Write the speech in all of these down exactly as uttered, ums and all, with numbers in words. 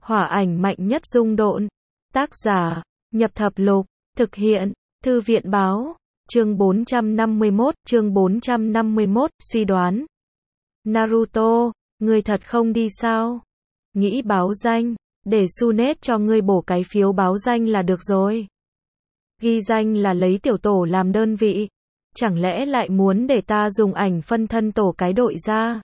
Hỏa ảnh mạnh nhất dung độn. Tác giả, Nhập Thập Lục, thực hiện, Thư viện báo, chương bốn trăm năm mươi mốt, chương bốn trăm năm mươi mốt, suy đoán. Naruto, ngươi thật không đi sao? Nghĩ báo danh, để Sunet cho ngươi bổ cái phiếu báo danh là được rồi. Ghi danh là lấy tiểu tổ làm đơn vị. Chẳng lẽ lại muốn để ta dùng ảnh phân thân tổ cái đội ra?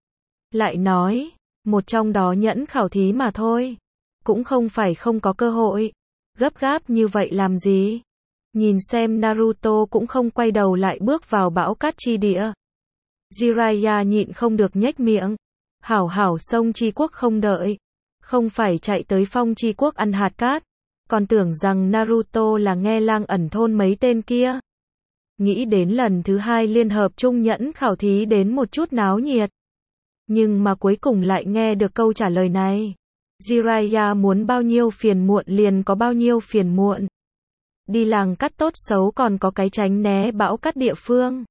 Lại nói, một trong đó nhẫn khảo thí mà thôi. Cũng không phải không có cơ hội. Gấp gáp như vậy làm gì? Nhìn xem Naruto cũng không quay đầu lại bước vào bão cát chi địa. Jiraiya nhịn không được nhếch miệng. Hảo hảo sông Chi Quốc không đợi. Không phải chạy tới Phong Chi Quốc ăn hạt cát. Còn tưởng rằng Naruto là nghe lang ẩn thôn mấy tên kia. Nghĩ đến lần thứ hai liên hợp chung nhẫn khảo thí đến một chút náo nhiệt. Nhưng mà cuối cùng lại nghe được câu trả lời này. Jiraiya muốn bao nhiêu phiền muộn liền có bao nhiêu phiền muộn. Đi làng cắt tốt xấu còn có cái tránh né bão cát địa phương.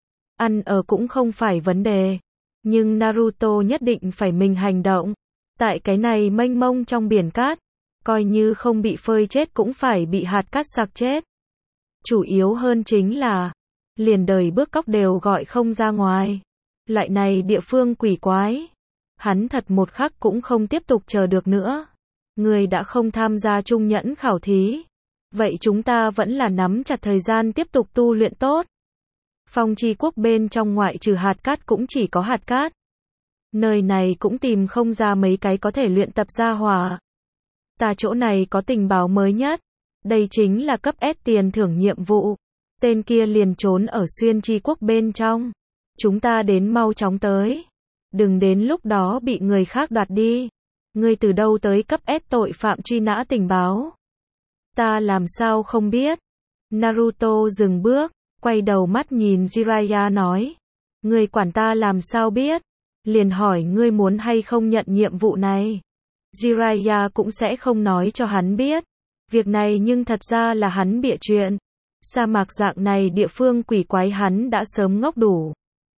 Ăn ở cũng không phải vấn đề. Nhưng Naruto nhất định phải mình hành động. Tại cái này mênh mông trong biển cát. Coi như không bị phơi chết cũng phải bị hạt cát sặc chết. Chủ yếu hơn chính là, liền đời bước cóc đều gọi không ra ngoài. Loại này địa phương quỷ quái. Hắn thật một khắc cũng không tiếp tục chờ được nữa. Người đã không tham gia chung nhẫn khảo thí. Vậy chúng ta vẫn là nắm chặt thời gian tiếp tục tu luyện tốt. Phong Chi Quốc bên trong ngoại trừ hạt cát cũng chỉ có hạt cát. Nơi này cũng tìm không ra mấy cái có thể luyện tập ra hỏa. Ta chỗ này có tình báo mới nhất. Đây chính là cấp S tiền thưởng nhiệm vụ. Tên kia liền trốn ở Xuyên Chi Quốc bên trong. Chúng ta đến mau chóng tới. Đừng đến lúc đó bị người khác đoạt đi. Ngươi từ đâu tới cấp S tội phạm truy nã tình báo? Ta làm sao không biết? Naruto dừng bước, quay đầu mắt nhìn Jiraiya nói. Ngươi quản ta làm sao biết? Liền hỏi ngươi muốn hay không nhận nhiệm vụ này. Jiraiya cũng sẽ không nói cho hắn biết. Việc này nhưng thật ra là hắn bịa chuyện. Sa mạc dạng này địa phương quỷ quái hắn đã sớm ngốc đủ.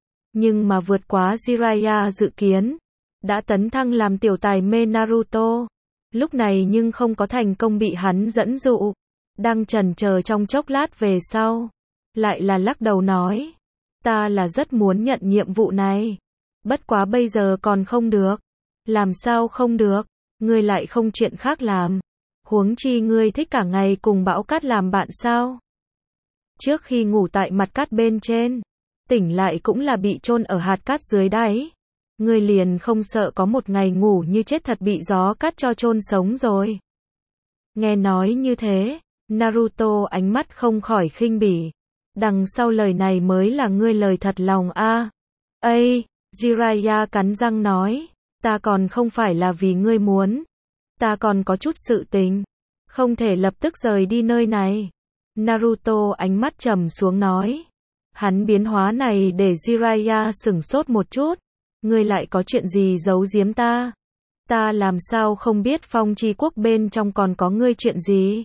Nhưng mà vượt quá Jiraiya dự kiến. Đã tấn thăng làm tiểu tài mê Naruto. Lúc này nhưng không có thành công bị hắn dẫn dụ. Đang chần chờ trong chốc lát về sau. Lại là lắc đầu nói. Ta là rất muốn nhận nhiệm vụ này. Bất quá bây giờ còn không được. Làm sao không được? Ngươi lại không chuyện khác làm. Huống chi ngươi thích cả ngày cùng bão cát làm bạn sao? Trước khi ngủ tại mặt cát bên trên. Tỉnh lại cũng là bị chôn ở hạt cát dưới đáy. Ngươi liền không sợ có một ngày ngủ như chết thật bị gió cát cho chôn sống rồi. Nghe nói như thế, Naruto ánh mắt không khỏi khinh bỉ. Đằng sau lời này mới là ngươi lời thật lòng a. À. Ây, Jiraiya cắn răng nói, ta còn không phải là vì ngươi muốn. Ta còn có chút sự tình. Không thể lập tức rời đi nơi này. Naruto ánh mắt trầm xuống nói. Hắn biến hóa này để Jiraiya sửng sốt một chút. Ngươi lại có chuyện gì giấu giếm ta? Ta làm sao không biết Phong Chi Quốc bên trong còn có ngươi chuyện gì?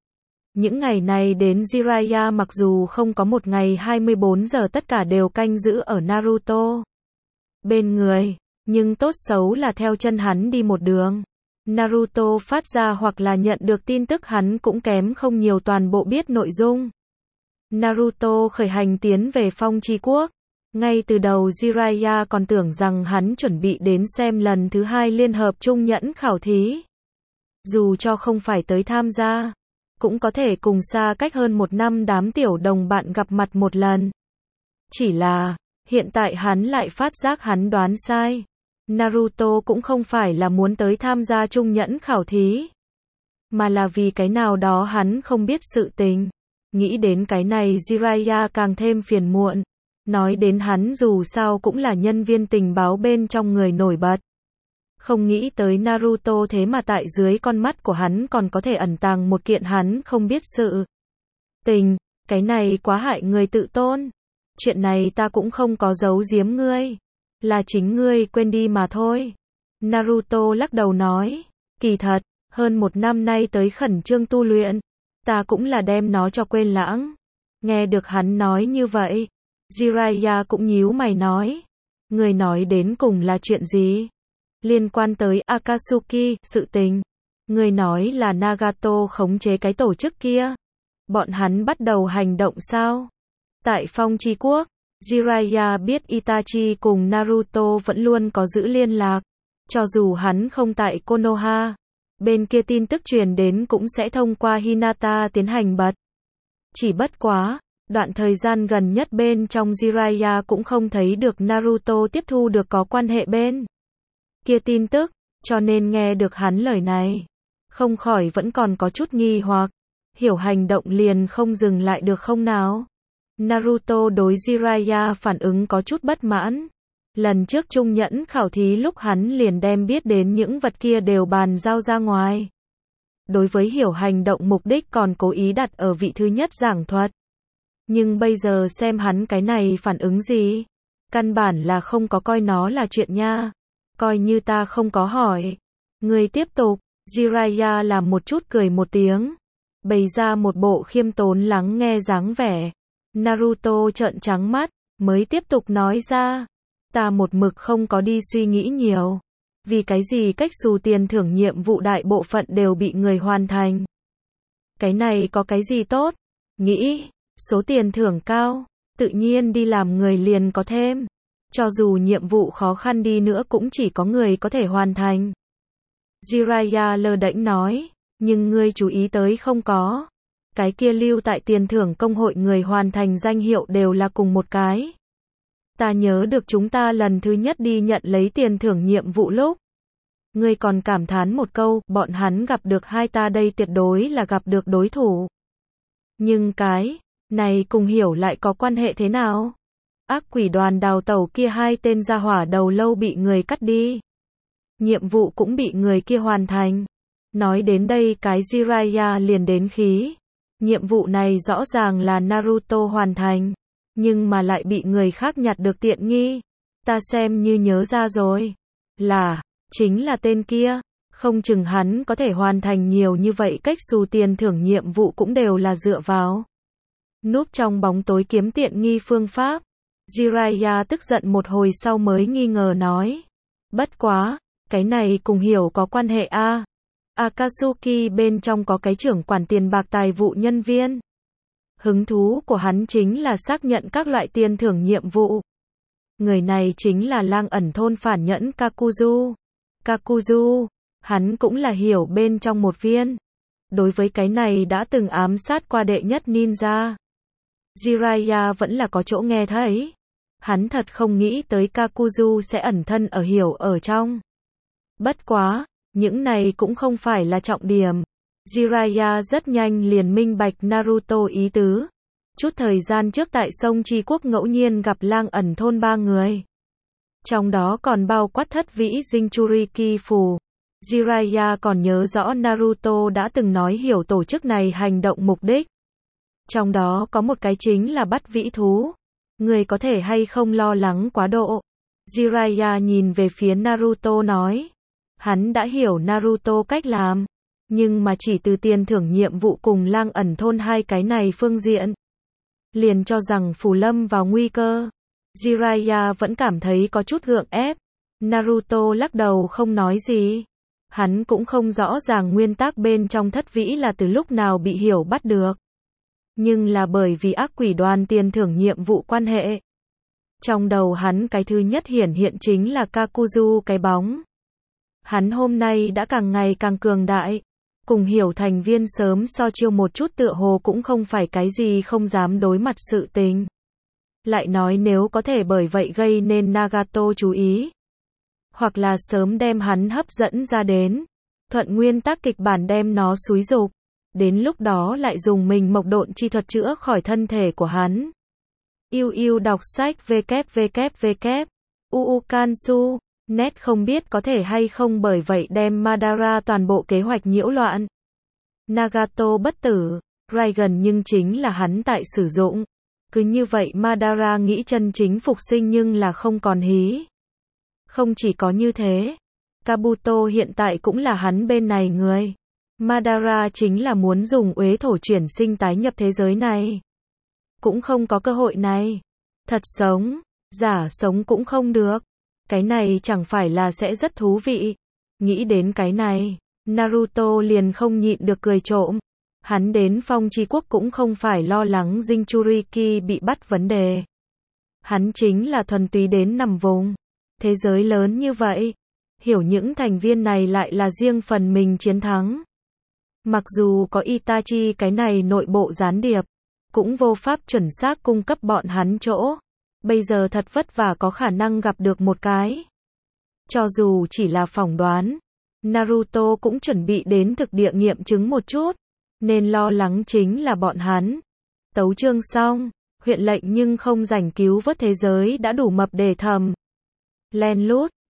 Những ngày này đến Jiraiya mặc dù không có một ngày hai mươi bốn giờ tất cả đều canh giữ ở Naruto bên người, nhưng tốt xấu là theo chân hắn đi một đường. Naruto phát ra hoặc là nhận được tin tức hắn cũng kém không nhiều toàn bộ biết nội dung. Naruto khởi hành tiến về Phong Chi Quốc. Ngay từ đầu Jiraiya còn tưởng rằng hắn chuẩn bị đến xem lần thứ hai liên hợp chung nhẫn khảo thí. Dù cho không phải tới tham gia, cũng có thể cùng xa cách hơn một năm đám tiểu đồng bạn gặp mặt một lần. Chỉ là, hiện tại hắn lại phát giác hắn đoán sai. Naruto cũng không phải là muốn tới tham gia chung nhẫn khảo thí. Mà là vì cái nào đó hắn không biết sự tình. Nghĩ đến cái này Jiraiya càng thêm phiền muộn. Nói đến hắn dù sao cũng là nhân viên tình báo bên trong người nổi bật. Không nghĩ tới Naruto thế mà tại dưới con mắt của hắn còn có thể ẩn tàng một kiện hắn không biết sự tình. Cái này quá hại người tự tôn. Chuyện này ta cũng không có giấu giếm ngươi. Là chính ngươi quên đi mà thôi. Naruto lắc đầu nói. Kỳ thật, hơn một năm nay tới khẩn trương tu luyện. Ta cũng là đem nó cho quên lãng. Nghe được hắn nói như vậy. Jiraiya cũng nhíu mày nói. Người nói đến cùng là chuyện gì? Liên quan tới Akatsuki, sự tình. Người nói là Nagato khống chế cái tổ chức kia. Bọn hắn bắt đầu hành động sao? Tại Phong Chi Quốc, Jiraiya biết Itachi cùng Naruto vẫn luôn có giữ liên lạc. Cho dù hắn không tại Konoha, bên kia tin tức truyền đến cũng sẽ thông qua Hinata tiến hành bật. Chỉ bất quá, đoạn thời gian gần nhất bên trong Jiraiya cũng không thấy được Naruto tiếp thu được có quan hệ bên kia tin tức, cho nên nghe được hắn lời này, không khỏi vẫn còn có chút nghi hoặc, hiểu hành động liền không dừng lại được không nào? Naruto đối Jiraiya phản ứng có chút bất mãn. Lần trước trung nhẫn khảo thí lúc hắn liền đem biết đến những vật kia đều bàn giao ra ngoài. Đối với hiểu hành động mục đích còn cố ý đặt ở vị thứ nhất giảng thuật. Nhưng bây giờ xem hắn cái này phản ứng gì? Căn bản là không có coi nó là chuyện nha. Coi như ta không có hỏi. Người tiếp tục, Jiraiya làm một chút cười một tiếng. Bày ra một bộ khiêm tốn lắng nghe dáng vẻ. Naruto trợn trắng mắt, mới tiếp tục nói ra. Ta một mực không có đi suy nghĩ nhiều. Vì cái gì cách xù tiền thưởng nhiệm vụ đại bộ phận đều bị người hoàn thành. Cái này có cái gì tốt? Nghĩ, số tiền thưởng cao, tự nhiên đi làm người liền có thêm. Cho dù nhiệm vụ khó khăn đi nữa cũng chỉ có người có thể hoàn thành. Jiraiya lơ đễnh nói, nhưng ngươi chú ý tới không có. Cái kia lưu tại tiền thưởng công hội người hoàn thành danh hiệu đều là cùng một cái. Ta nhớ được chúng ta lần thứ nhất đi nhận lấy tiền thưởng nhiệm vụ lúc. Ngươi còn cảm thán một câu, bọn hắn gặp được hai ta đây tuyệt đối là gặp được đối thủ. Nhưng cái này cùng hiểu lại có quan hệ thế nào? Ác quỷ đoàn đào tẩu kia hai tên gia hỏa đầu lâu bị người cắt đi. Nhiệm vụ cũng bị người kia hoàn thành. Nói đến đây cái Jiraiya liền đến khí. Nhiệm vụ này rõ ràng là Naruto hoàn thành. Nhưng mà lại bị người khác nhặt được tiện nghi. Ta xem như nhớ ra rồi. Là, chính là tên kia. Không chừng hắn có thể hoàn thành nhiều như vậy cách xù tiền thưởng nhiệm vụ cũng đều là dựa vào. Núp trong bóng tối kiếm tiện nghi phương pháp. Jiraiya tức giận một hồi sau mới nghi ngờ nói. Bất quá, cái này cùng hiểu có quan hệ a. À. Akatsuki bên trong có cái trưởng quản tiền bạc tài vụ nhân viên. Hứng thú của hắn chính là xác nhận các loại tiền thưởng nhiệm vụ. Người này chính là lang ẩn thôn phản nhẫn Kakuzu. Kakuzu, hắn cũng là hiểu bên trong một viên. Đối với cái này đã từng ám sát qua đệ nhất ninja. Jiraiya vẫn là có chỗ nghe thấy. Hắn thật không nghĩ tới Kakuzu sẽ ẩn thân ở hiểu ở trong. Bất quá, những này cũng không phải là trọng điểm. Jiraiya rất nhanh liền minh bạch Naruto ý tứ. Chút thời gian trước tại sông Chi Quốc ngẫu nhiên gặp lang ẩn thôn ba người. Trong đó còn bao quát thất vĩ Jinchuriki phù. Jiraiya còn nhớ rõ Naruto đã từng nói hiểu tổ chức này hành động mục đích. Trong đó có một cái chính là bắt vĩ thú. Người có thể hay không lo lắng quá độ. Jiraiya nhìn về phía Naruto nói. Hắn đã hiểu Naruto cách làm. Nhưng mà chỉ từ tiền thưởng nhiệm vụ cùng lang ẩn thôn hai cái này phương diện. Liền cho rằng Phù Lâm vào nguy cơ. Jiraiya vẫn cảm thấy có chút gượng ép. Naruto lắc đầu không nói gì. Hắn cũng không rõ ràng nguyên tắc bên trong thất vĩ là từ lúc nào bị hiểu bắt được. Nhưng là bởi vì ác quỷ đoàn tiền thưởng nhiệm vụ quan hệ. Trong đầu hắn cái thứ nhất hiển hiện chính là Kakuzu cái bóng. Hắn hôm nay đã càng ngày càng cường đại. Cùng hiểu thành viên sớm so chiêu một chút tựa hồ cũng không phải cái gì không dám đối mặt sự tình. Lại nói nếu có thể bởi vậy gây nên Nagato chú ý. Hoặc là sớm đem hắn hấp dẫn ra đến. Thuận nguyên tắc kịch bản đem nó xúi dục. Đến lúc đó lại dùng mình mộc độn chi thuật chữa khỏi thân thể của hắn. Yêu yêu đọc sách www. Uukansu. Net không biết có thể hay không bởi vậy đem Madara toàn bộ kế hoạch nhiễu loạn. Nagato bất tử, Raigan nhưng chính là hắn tại sử dụng. Cứ như vậy Madara nghĩ chân chính phục sinh nhưng là không còn hí. Không chỉ có như thế, Kabuto hiện tại cũng là hắn bên này người. Madara chính là muốn dùng uế thổ chuyển sinh tái nhập thế giới này. Cũng không có cơ hội này. Thật sống, giả sống cũng không được. Cái này chẳng phải là sẽ rất thú vị. Nghĩ đến cái này, Naruto liền không nhịn được cười trộm. Hắn đến Phong Chi Quốc cũng không phải lo lắng Jinchuriki bị bắt vấn đề. Hắn chính là thuần túy đến nằm vùng. Thế giới lớn như vậy, hiểu những thành viên này lại là riêng phần mình chiến thắng. Mặc dù có Itachi cái này nội bộ gián điệp, cũng vô pháp chuẩn xác cung cấp bọn hắn chỗ. Bây giờ thật vất vả có khả năng gặp được một cái. Cho dù chỉ là phỏng đoán, Naruto cũng chuẩn bị đến thực địa nghiệm chứng một chút. Nên lo lắng chính là bọn hắn. Tấu chương xong, huyện lệnh nhưng không rảnh cứu vớt thế giới đã đủ mập để thầm. Len lút,